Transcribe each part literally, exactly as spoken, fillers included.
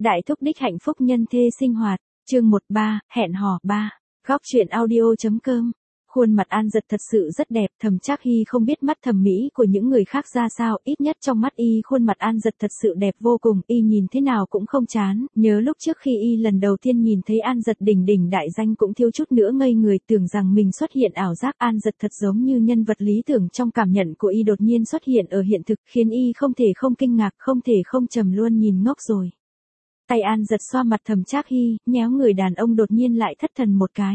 Đại thúc đích hạnh phúc nhân thê sinh hoạt, chương một ba, hẹn hò ba. Góc truyện audio.com. Khuôn mặt An Dật thật sự rất đẹp, Thẩm Trác Hy không biết mắt thẩm mỹ của những người khác ra sao, ít nhất trong mắt y khuôn mặt An Dật thật sự đẹp vô cùng, y nhìn thế nào cũng không chán, nhớ lúc trước khi y lần đầu tiên nhìn thấy An Dật đỉnh đỉnh đại danh cũng thiếu chút nữa ngây người, tưởng rằng mình xuất hiện ảo giác. An Dật thật giống như nhân vật lý tưởng trong cảm nhận của y đột nhiên xuất hiện ở hiện thực, khiến y không thể không kinh ngạc, không thể không trầm luôn nhìn ngốc rồi. Tay An Dật xoa mặt Thẩm Trác Hy, nhéo người đàn ông đột nhiên lại thất thần một cái.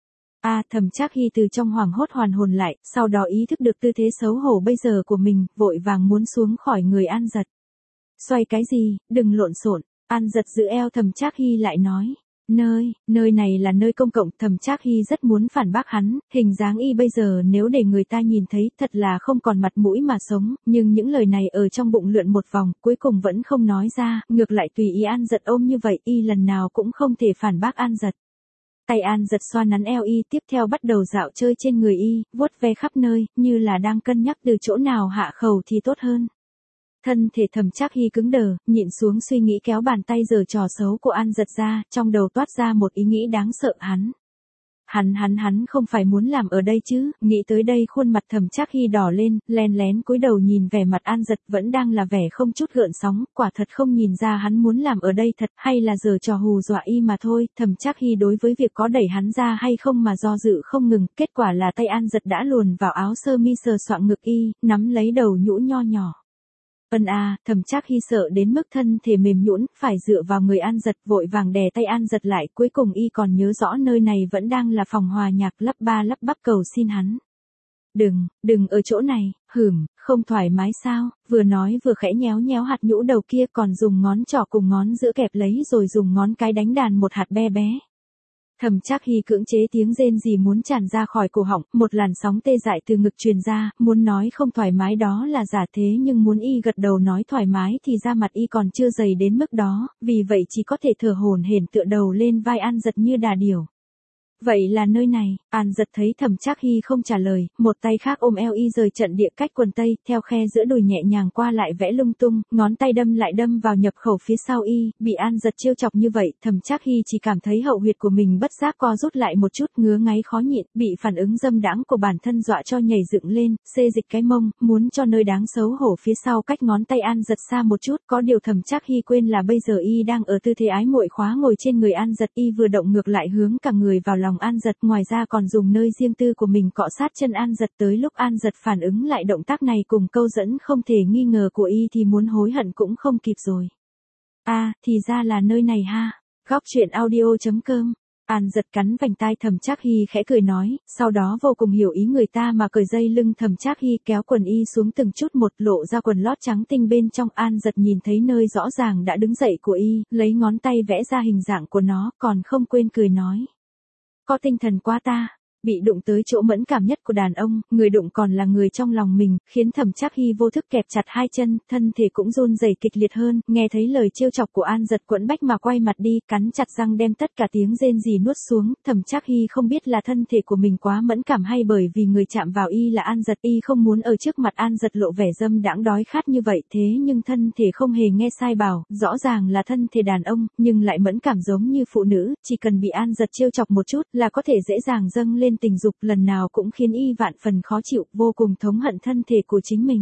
A à, Thẩm Trác Hy từ trong hoảng hốt hoàn hồn lại, sau đó ý thức được tư thế xấu hổ bây giờ của mình, vội vàng muốn xuống khỏi người An Dật. Xoay cái gì, đừng lộn xộn. An Dật giữ eo Thẩm Trác Hy lại nói. Nơi, nơi này là nơi công cộng. Thẩm Trác Hy rất muốn phản bác hắn, hình dáng y bây giờ nếu để người ta nhìn thấy thật là không còn mặt mũi mà sống, nhưng những lời này ở trong bụng lượn một vòng, cuối cùng vẫn không nói ra, ngược lại tùy ý An Dật ôm như vậy, y lần nào cũng không thể phản bác An Dật. Tay An Dật xoa nắn eo y, tiếp theo bắt đầu dạo chơi trên người y, vuốt ve khắp nơi, như là đang cân nhắc từ chỗ nào hạ khẩu thì tốt hơn. Thân thể Thẩm Trác Hy cứng đờ, nhịn xuống suy nghĩ kéo bàn tay giở trò xấu của An Dật ra, trong đầu toát ra một ý nghĩ đáng sợ. Hắn, hắn hắn hắn không phải muốn làm ở đây chứ? Nghĩ tới đây khuôn mặt Thẩm Trác Hy đỏ lên, lén lén cúi đầu nhìn vẻ mặt An Dật vẫn đang là vẻ không chút gợn sóng, quả thật không nhìn ra hắn muốn làm ở đây thật, hay là giở trò hù dọa y mà thôi. Thẩm Trác Hy đối với việc có đẩy hắn ra hay không mà do dự không ngừng, kết quả là tay An Dật đã luồn vào áo sơ mi sờ soạng ngực y, nắm lấy đầu nhũ nho nhỏ. Ân a, Thẩm Trác Hy sợ đến mức thân thể mềm nhũn, phải dựa vào người An Dật, vội vàng đè tay An Dật lại, cuối cùng y còn nhớ rõ nơi này vẫn đang là phòng hòa nhạc, lắp ba lắp bắp cầu xin hắn. Đừng, đừng ở chỗ này, hửm, không thoải mái sao? Vừa nói vừa khẽ nhéo nhéo hạt nhũ đầu kia, còn dùng ngón trỏ cùng ngón giữa kẹp lấy rồi dùng ngón cái đánh đàn một hạt bé bé. Thẩm Trác Hy cưỡng chế tiếng rên rỉ muốn tràn ra khỏi cổ họng, một làn sóng tê dại từ ngực truyền ra, muốn nói không thoải mái đó là giả thế nhưng muốn y gật đầu nói thoải mái thì da mặt y còn chưa dày đến mức đó, vì vậy chỉ có thể thở hổn hển tựa đầu lên vai An Dật như đà điểu. Vậy là nơi này. An Dật thấy Thẩm Trác Hy không trả lời, một tay khác ôm eo y rời trận địa cách quần tây, theo khe giữa đùi nhẹ nhàng qua lại vẽ lung tung, ngón tay đâm lại đâm vào nhập khẩu phía sau y, bị An Dật trêu chọc như vậy, Thẩm Trác Hy chỉ cảm thấy hậu huyệt của mình bất giác co rút lại một chút, ngứa ngáy khó nhịn, bị phản ứng dâm đãng của bản thân dọa cho nhảy dựng lên, xê dịch cái mông, muốn cho nơi đáng xấu hổ phía sau cách ngón tay An Dật xa một chút, có điều Thẩm Trác Hy quên là bây giờ y đang ở tư thế ái muội khóa ngồi trên người An Dật, y vừa động ngược lại hướng cả người vào lòng An Dật, ngoài ra còn dùng nơi riêng tư của mình cọ sát chân An Dật. Tới lúc An Dật phản ứng lại động tác này cùng câu dẫn không thể nghi ngờ của y thì muốn hối hận cũng không kịp rồi. A, à, thì ra là nơi này ha. Góc truyện audio.com. An Dật cắn vành tai Thẩm Trác Hy khẽ cười nói, sau đó vô cùng hiểu ý người ta mà cởi dây lưng Thẩm Trác Hy, kéo quần y xuống từng chút một, lộ ra quần lót trắng tinh bên trong. An Dật nhìn thấy nơi rõ ràng đã đứng dậy của y, lấy ngón tay vẽ ra hình dạng của nó, còn không quên cười nói. Có tinh thần quá ta. Bị đụng tới chỗ mẫn cảm nhất của đàn ông, người đụng còn là người trong lòng mình, khiến Thẩm Trác Hy vô thức kẹp chặt hai chân, thân thể cũng run rẩy kịch liệt hơn, nghe thấy lời trêu chọc của An Dật quẫn bách mà quay mặt đi, cắn chặt răng đem tất cả tiếng rên rỉ nuốt xuống. Thẩm Trác Hy không biết là thân thể của mình quá mẫn cảm hay bởi vì người chạm vào y là An Dật, y không muốn ở trước mặt An Dật lộ vẻ dâm đãng đói khát như vậy, thế nhưng thân thể không hề nghe sai bảo, rõ ràng là thân thể đàn ông, nhưng lại mẫn cảm giống như phụ nữ, chỉ cần bị An Dật trêu chọc một chút là có thể dễ dàng dâng lên tình dục, lần nào cũng khiến y vạn phần khó chịu, vô cùng thống hận thân thể của chính mình.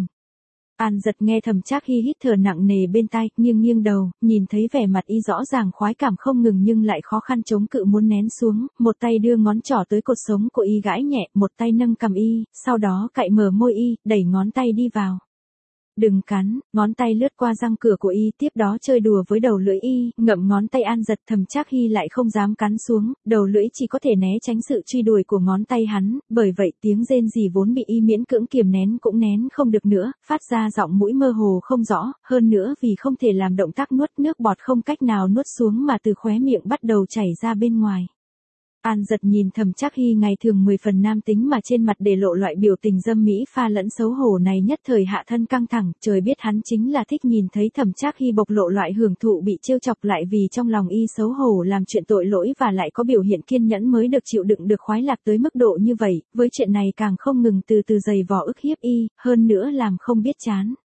An Dật nghe Thẩm Trác Hy hít thở nặng nề bên tai, nghiêng nghiêng đầu, nhìn thấy vẻ mặt y rõ ràng khoái cảm không ngừng nhưng lại khó khăn chống cự muốn nén xuống, một tay đưa ngón trỏ tới cột sống của y gãi nhẹ, một tay nâng cằm y, sau đó cạy mở môi y, đẩy ngón tay đi vào. Đừng cắn, ngón tay lướt qua răng cửa của y, tiếp đó chơi đùa với đầu lưỡi y, ngậm ngón tay An Dật. Thẩm Trác Hy lại không dám cắn xuống, đầu lưỡi chỉ có thể né tránh sự truy đuổi của ngón tay hắn, bởi vậy tiếng rên rỉ vốn bị y miễn cưỡng kiềm nén cũng nén không được nữa, phát ra giọng mũi mơ hồ không rõ, hơn nữa vì không thể làm động tác nuốt nước bọt không cách nào nuốt xuống mà từ khóe miệng bắt đầu chảy ra bên ngoài. An Dật nhìn Thẩm Trác Hy ngày thường mười phần nam tính mà trên mặt để lộ loại biểu tình dâm mỹ pha lẫn xấu hổ này, nhất thời hạ thân căng thẳng, trời biết hắn chính là thích nhìn thấy Thẩm Trác Hy bộc lộ loại hưởng thụ bị trêu chọc, lại vì trong lòng y xấu hổ làm chuyện tội lỗi và lại có biểu hiện kiên nhẫn mới được chịu đựng được khoái lạc tới mức độ như vậy, với chuyện này càng không ngừng từ từ giày vò ức hiếp y, hơn nữa làm không biết chán.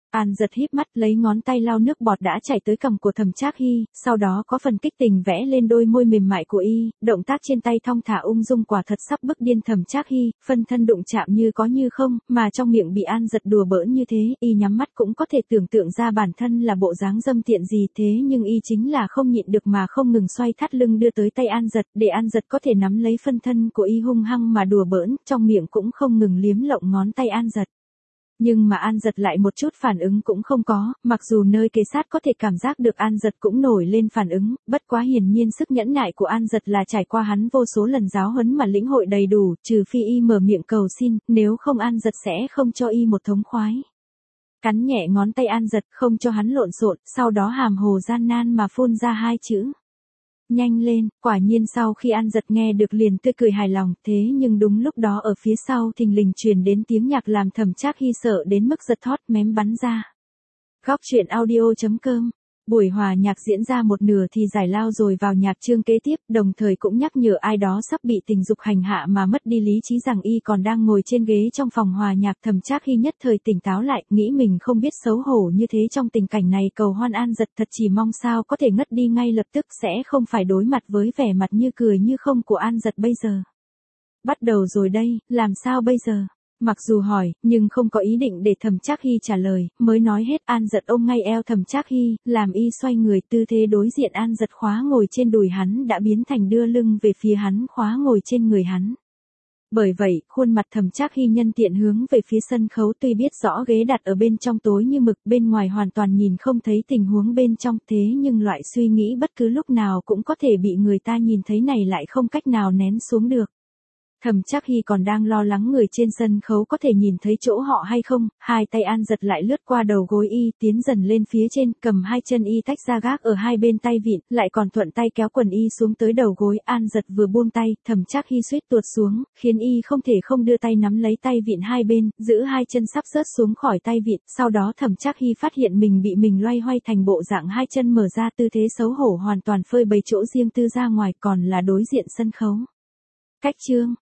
An giật híp mắt lấy ngón tay lau nước bọt đã chảy tới cằm của Thẩm Trác Hy, sau đó có phần kích tình vẽ lên đôi môi mềm mại của y, động tác trên tay thong thả ung dung quả thật sắp bức điên Thẩm Trác Hy, phân thân đụng chạm như có như không, mà trong miệng bị An giật đùa bỡn như thế, y nhắm mắt cũng có thể tưởng tượng ra bản thân là bộ dáng dâm tiện gì thế nhưng y chính là không nhịn được mà không ngừng xoay thắt lưng đưa tới tay An giật, để An giật có thể nắm lấy phân thân của y hung hăng mà đùa bỡn, trong miệng cũng không ngừng liếm lộng ngón tay An giật. Nhưng mà An giật lại một chút phản ứng cũng không có, mặc dù nơi kế sát có thể cảm giác được An giật cũng nổi lên phản ứng, bất quá hiển nhiên sức nhẫn nại của An giật là trải qua hắn vô số lần giáo huấn mà lĩnh hội đầy đủ, trừ phi y mở miệng cầu xin, nếu không An giật sẽ không cho y một thống khoái. Cắn nhẹ ngón tay An giật không cho hắn lộn xộn, sau đó hàm hồ gian nan mà phun ra hai chữ. Nhanh lên, quả nhiên sau khi An giật nghe được liền tươi cười hài lòng, thế nhưng đúng lúc đó ở phía sau thình lình truyền đến tiếng nhạc làm Thẩm Trác Hy sợ đến mức giật thót mém bắn ra. Góc truyện audio chấm com. Buổi hòa nhạc diễn ra một nửa thì giải lao rồi vào nhạc chương kế tiếp, đồng thời cũng nhắc nhở ai đó sắp bị tình dục hành hạ mà mất đi lý trí rằng y còn đang ngồi trên ghế trong phòng hòa nhạc. Thẩm Trác Hy nhất thời tỉnh táo lại, nghĩ mình không biết xấu hổ như thế trong tình cảnh này, cầu hoan An giật thật chỉ mong sao có thể ngất đi ngay lập tức, sẽ không phải đối mặt với vẻ mặt như cười như không của An giật bây giờ. Bắt đầu rồi đây, làm sao bây giờ? Mặc dù hỏi, nhưng không có ý định để Thẩm Trác Hy trả lời, mới nói hết. An giật ôm ngay eo Thẩm Trác Hy, làm y xoay người, tư thế đối diện An giật khóa ngồi trên đùi hắn đã biến thành đưa lưng về phía hắn khóa ngồi trên người hắn. Bởi vậy, khuôn mặt Thẩm Trác Hy nhân tiện hướng về phía sân khấu, tuy biết rõ ghế đặt ở bên trong tối như mực, bên ngoài hoàn toàn nhìn không thấy tình huống bên trong, thế nhưng loại suy nghĩ bất cứ lúc nào cũng có thể bị người ta nhìn thấy này lại không cách nào nén xuống được. Thẩm Trác Hy còn đang lo lắng người trên sân khấu có thể nhìn thấy chỗ họ hay không, hai tay An giật lại lướt qua đầu gối y, tiến dần lên phía trên, cầm hai chân y tách ra gác ở hai bên tay vịn, lại còn thuận tay kéo quần y xuống tới đầu gối. An giật vừa buông tay, Thẩm Trác Hy suýt tuột xuống, khiến y không thể không đưa tay nắm lấy tay vịn hai bên, giữ hai chân sắp rớt xuống khỏi tay vịn. Sau đó Thẩm Trác Hy phát hiện mình bị mình loay hoay thành bộ dạng hai chân mở ra, tư thế xấu hổ hoàn toàn phơi bày chỗ riêng tư ra ngoài, còn là đối diện sân khấu. Cách chương